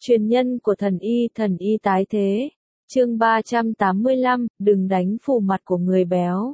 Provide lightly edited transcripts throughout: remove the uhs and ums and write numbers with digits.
Truyền nhân của thần y tái thế. Chương 385, đừng đánh phù mặt của người béo.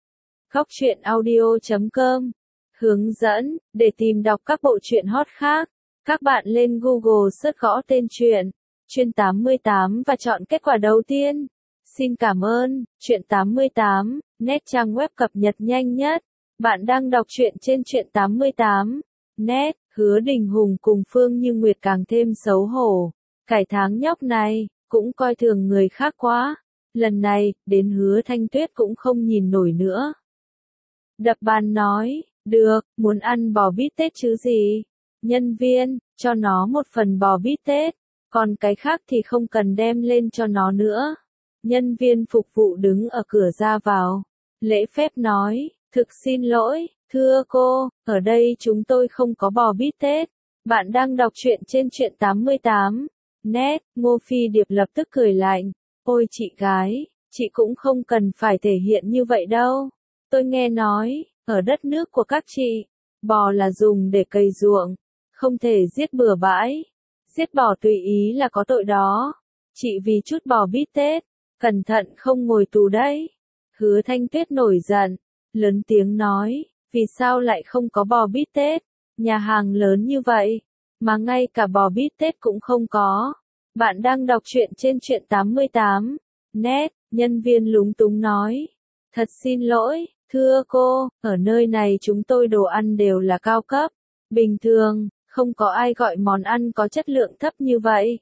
Góc truyện audio.com. Hướng dẫn, để tìm đọc các bộ truyện hot khác, các bạn lên Google search gõ tên truyện, Truyện 88 và chọn kết quả đầu tiên. Xin cảm ơn, Truyện 88, net trang web cập nhật nhanh nhất. Bạn đang đọc truyện trên Truyện 88, net. Hứa Đình Hùng cùng Phương Như Nguyệt càng thêm xấu hổ. Cái tháng nhóc này, cũng coi thường người khác quá. Lần này, đến Hứa Thanh Tuyết cũng không nhìn nổi nữa. Đập bàn nói, được, muốn ăn bò bít tết chứ gì. Nhân viên, cho nó một phần bò bít tết, còn cái khác thì không cần đem lên cho nó nữa. Nhân viên phục vụ đứng ở cửa ra vào. Lễ phép nói, thực xin lỗi, thưa cô, ở đây chúng tôi không có bò bít tết. Bạn đang đọc truyện trên Truyện 88. Net, Ngô Phi Điệp lập tức cười lạnh. Ôi chị gái, chị cũng không cần phải thể hiện như vậy đâu. Tôi nghe nói, ở đất nước của các chị, bò là dùng để cày ruộng, không thể giết bừa bãi. Giết bò tùy ý là có tội đó. Chị vì chút bò bít tết, cẩn thận không ngồi tù đấy. Hứa Thanh Tuyết nổi giận, lớn tiếng nói, vì sao lại không có bò bít tết? Nhà hàng lớn như vậy, mà ngay cả bò bít tết cũng không có. Bạn đang đọc truyện trên Truyện 88. Net, nhân viên lúng túng nói. Thật xin lỗi, thưa cô, ở nơi này chúng tôi đồ ăn đều là cao cấp. Bình thường, không có ai gọi món ăn có chất lượng thấp như vậy.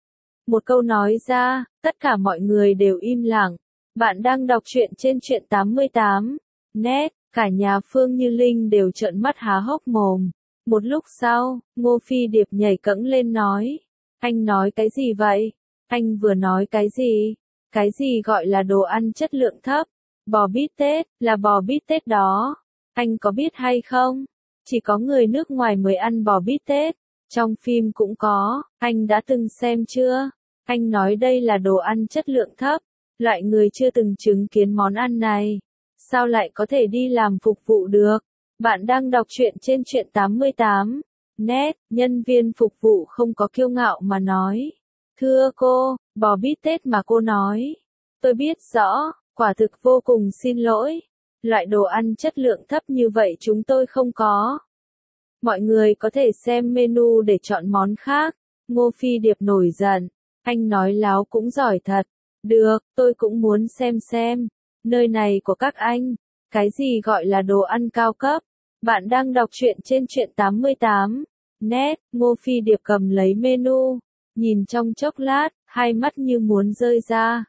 Một câu nói ra, tất cả mọi người đều im lặng. Bạn đang đọc truyện trên Truyện 88. Net, cả nhà Phương Như Linh đều trợn mắt há hốc mồm. Một lúc sau, Ngô Phi Điệp nhảy cẫng lên nói. Anh nói cái gì vậy? Anh vừa nói cái gì? Cái gì gọi là đồ ăn chất lượng thấp? Bò bít tết, là bò bít tết đó. Anh có biết hay không? Chỉ có người nước ngoài mới ăn bò bít tết. Trong phim cũng có, anh đã từng xem chưa? Anh nói đây là đồ ăn chất lượng thấp. Loại người chưa từng chứng kiến món ăn này. Sao lại có thể đi làm phục vụ được? Bạn đang đọc truyện trên Truyện 88. Net, nhân viên phục vụ không có kiêu ngạo mà nói. Thưa cô, bò bít tết mà cô nói. Tôi biết rõ, quả thực vô cùng xin lỗi. Loại đồ ăn chất lượng thấp như vậy chúng tôi không có. Mọi người có thể xem menu để chọn món khác. Ngô Phi Điệp nổi giận. Anh nói láo cũng giỏi thật. Được, tôi cũng muốn xem. Nơi này của các anh, cái gì gọi là đồ ăn cao cấp? Bạn đang đọc truyện trên Truyện 88. Net, Ngô Phi Điệp cầm lấy menu, nhìn trong chốc lát, hai mắt như muốn rơi ra.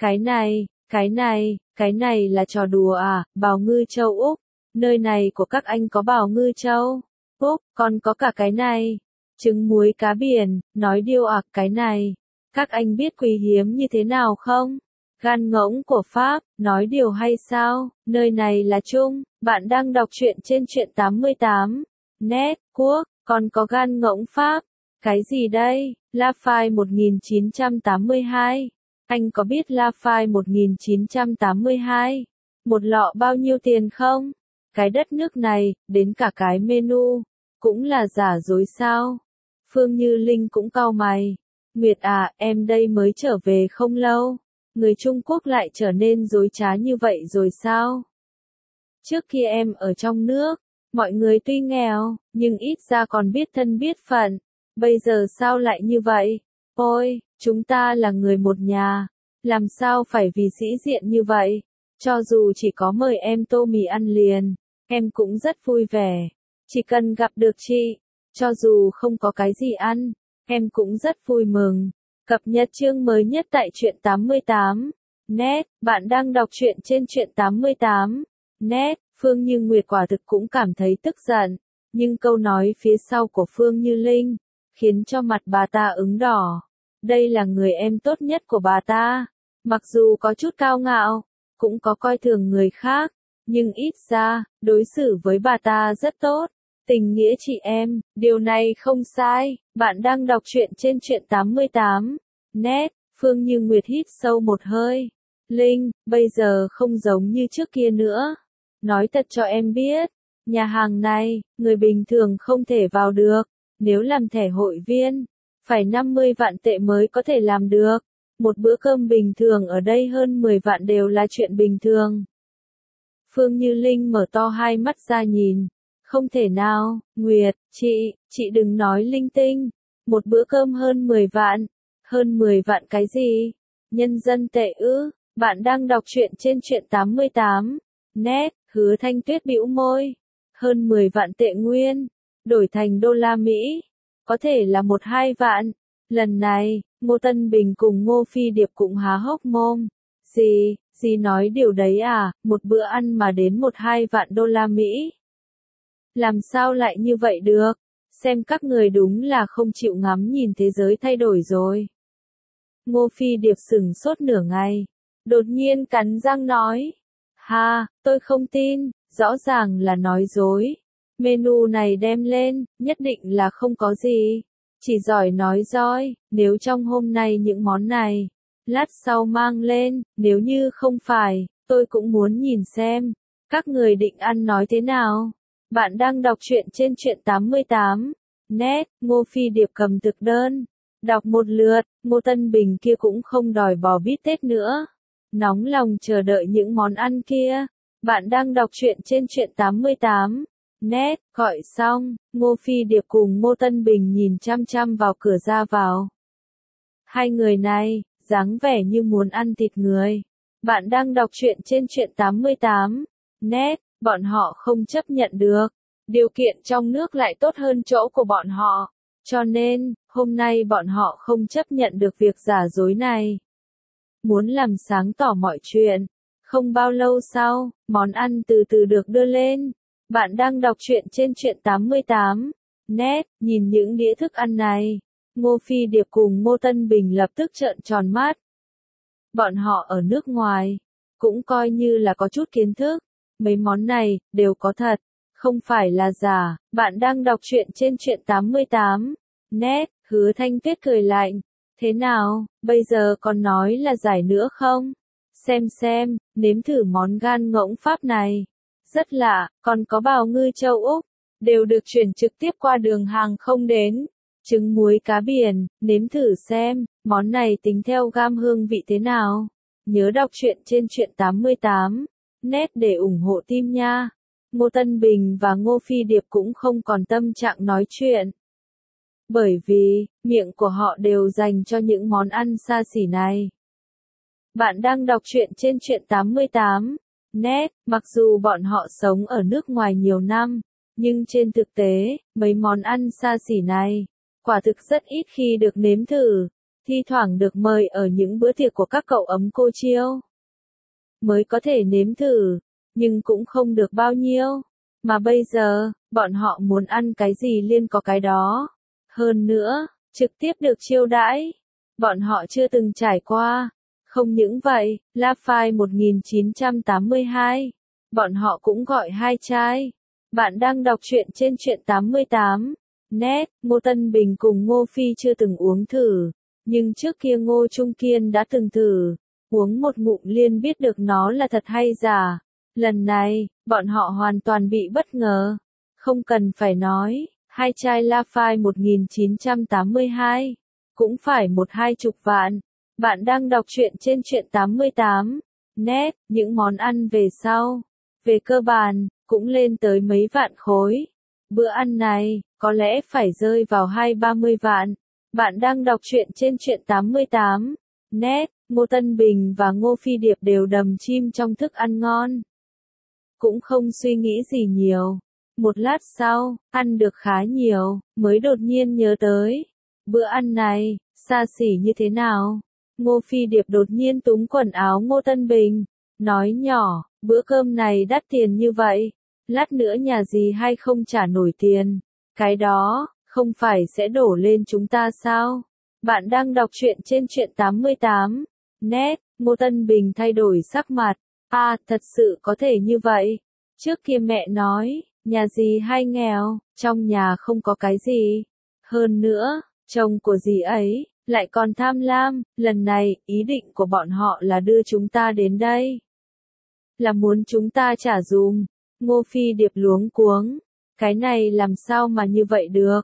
Cái này là trò đùa à? Bào ngư châu Úc. Nơi này của các anh có bào ngư châu Úc, còn có cả cái này. Trứng muối cá biển, nói điêu ạc cái này. Các anh biết quý hiếm như thế nào không? Gan ngỗng của Pháp, nói điều hay sao? Nơi này là Trung. Bạn đang đọc truyện trên Truyện 88. Net, Quốc, còn có gan ngỗng Pháp. Cái gì đây? La Phai 1982. Anh có biết La Phai 1982? Một lọ bao nhiêu tiền không? Cái đất nước này, đến cả cái menu, cũng là giả dối sao? Phương Như Linh cũng cau mày. Nguyệt à, em đây mới trở về không lâu. Người Trung Quốc lại trở nên dối trá như vậy rồi sao? Trước kia em ở trong nước, mọi người tuy nghèo, nhưng ít ra còn biết thân biết phận. Bây giờ sao lại như vậy? Ôi, chúng ta là người một nhà. Làm sao phải vì sĩ diện như vậy? Cho dù chỉ có mời em tô mì ăn liền, em cũng rất vui vẻ. Chỉ cần gặp được chị, cho dù không có cái gì ăn, em cũng rất vui mừng. Cập nhật chương mới nhất tại Truyện 88. Net, bạn đang đọc truyện trên Truyện 88. Net, Phương Như Nguyệt quả thực cũng cảm thấy tức giận, nhưng câu nói phía sau của Phương Như Linh khiến cho mặt bà ta ửng đỏ. Đây là người em tốt nhất của bà ta, mặc dù có chút cao ngạo, cũng có coi thường người khác, nhưng ít ra, đối xử với bà ta rất tốt. Tình nghĩa chị em, điều này không sai. Bạn đang đọc truyện trên Truyện 88. Net, Phương Như Nguyệt hít sâu một hơi. Linh, bây giờ không giống như trước kia nữa. Nói thật cho em biết, nhà hàng này, người bình thường không thể vào được. Nếu làm thẻ hội viên, phải 50 vạn tệ mới có thể làm được. Một bữa cơm bình thường ở đây hơn 10 vạn đều là chuyện bình thường. Phương Như Linh mở to hai mắt ra nhìn. Không thể nào, Nguyệt, chị đừng nói linh tinh. Một bữa cơm hơn 10 vạn. Hơn 10 vạn cái gì? Nhân dân tệ ư? Bạn đang đọc truyện trên truyện 88. Net, Hứa Thanh Tuyết bĩu môi. Hơn 10 vạn tệ nguyên. Đổi thành đô la Mỹ. Có thể là 1-2 vạn. Lần này, Ngô Tân Bình cùng Ngô Phi Điệp cũng há hốc mồm. Gì nói điều đấy à, một bữa ăn mà đến 1-2 vạn đô la Mỹ. Làm sao lại như vậy được? Xem các người đúng là không chịu ngắm nhìn thế giới thay đổi rồi. Ngô Phi Điệp sửng sốt nửa ngày. Đột nhiên cắn răng nói. Ha, tôi không tin, rõ ràng là nói dối. Menu này đem lên, nhất định là không có gì. Chỉ giỏi nói dối, nếu trong hôm nay những món này, lát sau mang lên, nếu như không phải, tôi cũng muốn nhìn xem. Các người định ăn nói thế nào? Bạn đang đọc truyện trên truyện 88. Net, Ngô Phi Điệp cầm thực đơn. Đọc một lượt, Ngô Tân Bình kia cũng không đòi bò bít tết nữa. Nóng lòng chờ đợi những món ăn kia. Bạn đang đọc truyện trên truyện 88. Net, gọi xong, Ngô Phi Điệp cùng Ngô Tân Bình nhìn chăm chăm vào cửa ra vào. Hai người này, dáng vẻ như muốn ăn thịt người. Bạn đang đọc truyện trên truyện 88. Net, bọn họ không chấp nhận được. Điều kiện trong nước lại tốt hơn chỗ của bọn họ. Cho nên, hôm nay bọn họ không chấp nhận được việc giả dối này. Muốn làm sáng tỏ mọi chuyện. Không bao lâu sau, món ăn từ từ được đưa lên. Bạn đang đọc truyện trên truyện 88. Net, nhìn những đĩa thức ăn này. Ngô Phi Điệp cùng Ngô Tân Bình lập tức trợn tròn mắt. Bọn họ ở nước ngoài, cũng coi như là có chút kiến thức. Mấy món này, đều có thật, không phải là giả. Bạn đang đọc truyện trên truyện 88. Net, Hứa Thanh Tuyết cười lạnh. Thế nào, bây giờ còn nói là giải nữa không? Xem, nếm thử món gan ngỗng Pháp này. Rất lạ, còn có bào ngư châu Úc, đều được chuyển trực tiếp qua đường hàng không đến. Trứng muối cá biển, nếm thử xem, món này tính theo gam hương vị thế nào. Nhớ đọc truyện trên truyện 88. Net để ủng hộ team nha. Ngô Tân Bình và Ngô Phi Điệp cũng không còn tâm trạng nói chuyện. Bởi vì, miệng của họ đều dành cho những món ăn xa xỉ này. Bạn đang đọc truyện trên truyện 88. Net, mặc dù bọn họ sống ở nước ngoài nhiều năm, nhưng trên thực tế, mấy món ăn xa xỉ này, quả thực rất ít khi được nếm thử, thi thoảng được mời ở những bữa tiệc của các cậu ấm cô chiêu. Mới có thể nếm thử, nhưng cũng không được bao nhiêu. Mà bây giờ, bọn họ muốn ăn cái gì liên có cái đó. Hơn nữa, trực tiếp được chiêu đãi. Bọn họ chưa từng trải qua. Không những vậy, La Phai 1982. Bọn họ cũng gọi 2 chai. Bạn đang đọc truyện trên truyện 88. Net, Ngô Tân Bình cùng Ngô Phi chưa từng uống thử. Nhưng trước kia Ngô Trung Kiên đã từng thử. Uống một ngụm liền biết được nó là thật hay giả. Lần này, bọn họ hoàn toàn bị bất ngờ. Không cần phải nói, 2 chai La Phai 1982. Cũng phải 1-20 vạn. Bạn đang đọc truyện trên truyện 88. Net, những món ăn về sau. Về cơ bản, cũng lên tới mấy vạn khối. Bữa ăn này, có lẽ phải rơi vào 20-30 vạn. Bạn đang đọc truyện trên truyện 88. Net, Ngô Tân Bình và Ngô Phi Điệp đều đầm chim trong thức ăn ngon. Cũng không suy nghĩ gì nhiều. Một lát sau, ăn được khá nhiều, mới đột nhiên nhớ tới. Bữa ăn này, xa xỉ như thế nào? Ngô Phi Điệp đột nhiên túm quần áo Ngô Tân Bình. Nói nhỏ, bữa cơm này đắt tiền như vậy. Lát nữa nhà gì hay không trả nổi tiền. Cái đó, không phải sẽ đổ lên chúng ta sao? Bạn đang đọc truyện trên truyện 88. Net, Ngô Tân Bình thay đổi sắc mặt. À, thật sự có thể như vậy. Trước kia mẹ nói, nhà gì hay nghèo, trong nhà không có cái gì. Hơn nữa, chồng của dì ấy, lại còn tham lam, lần này, ý định của bọn họ là đưa chúng ta đến đây. Là muốn chúng ta trả dùm. Ngô Phi Điệp luống cuống. Cái này làm sao mà như vậy được?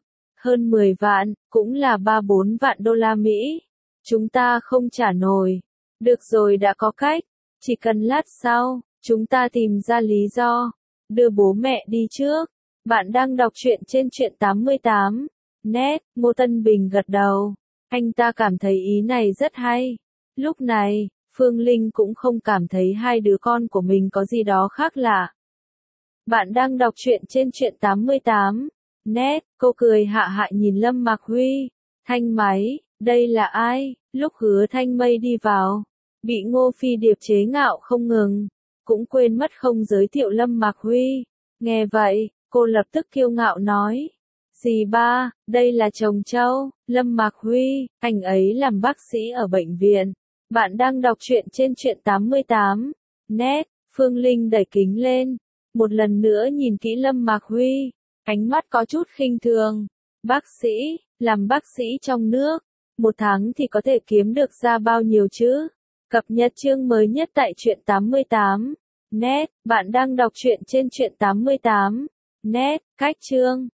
hơn 10 vạn, cũng là 3-4 vạn đô la Mỹ. Chúng ta không trả nổi. Được rồi, đã có cách. Chỉ cần lát sau, chúng ta tìm ra lý do. Đưa bố mẹ đi trước. Bạn đang đọc truyện trên truyện 88. Net, Ngô Tân Bình gật đầu. Anh ta cảm thấy ý này rất hay. Lúc này, Phương Linh cũng không cảm thấy hai đứa con của mình có gì đó khác lạ. Bạn đang đọc truyện trên truyện 88. Net, cô cười hạ hại nhìn Lâm Mạc Huy. Thanh máy, đây là ai? Lúc Hứa Thanh Mây đi vào, bị Ngô Phi Điệp chế ngạo không ngừng, cũng quên mất không giới thiệu Lâm Mạc Huy. Nghe vậy, cô lập tức kiêu ngạo nói. Dì ba, đây là chồng Châu, Lâm Mạc Huy, anh ấy làm bác sĩ ở bệnh viện. Bạn đang đọc truyện trên truyện 88. Net, Phương Linh đẩy kính lên. Một lần nữa nhìn kỹ Lâm Mạc Huy, ánh mắt có chút khinh thường. Bác sĩ, làm bác sĩ trong nước, 1 tháng thì có thể kiếm được ra bao nhiêu chứ? Cập nhật chương mới nhất tại truyện 88. Net, bạn đang đọc truyện trên truyện 88. Net, cách chương.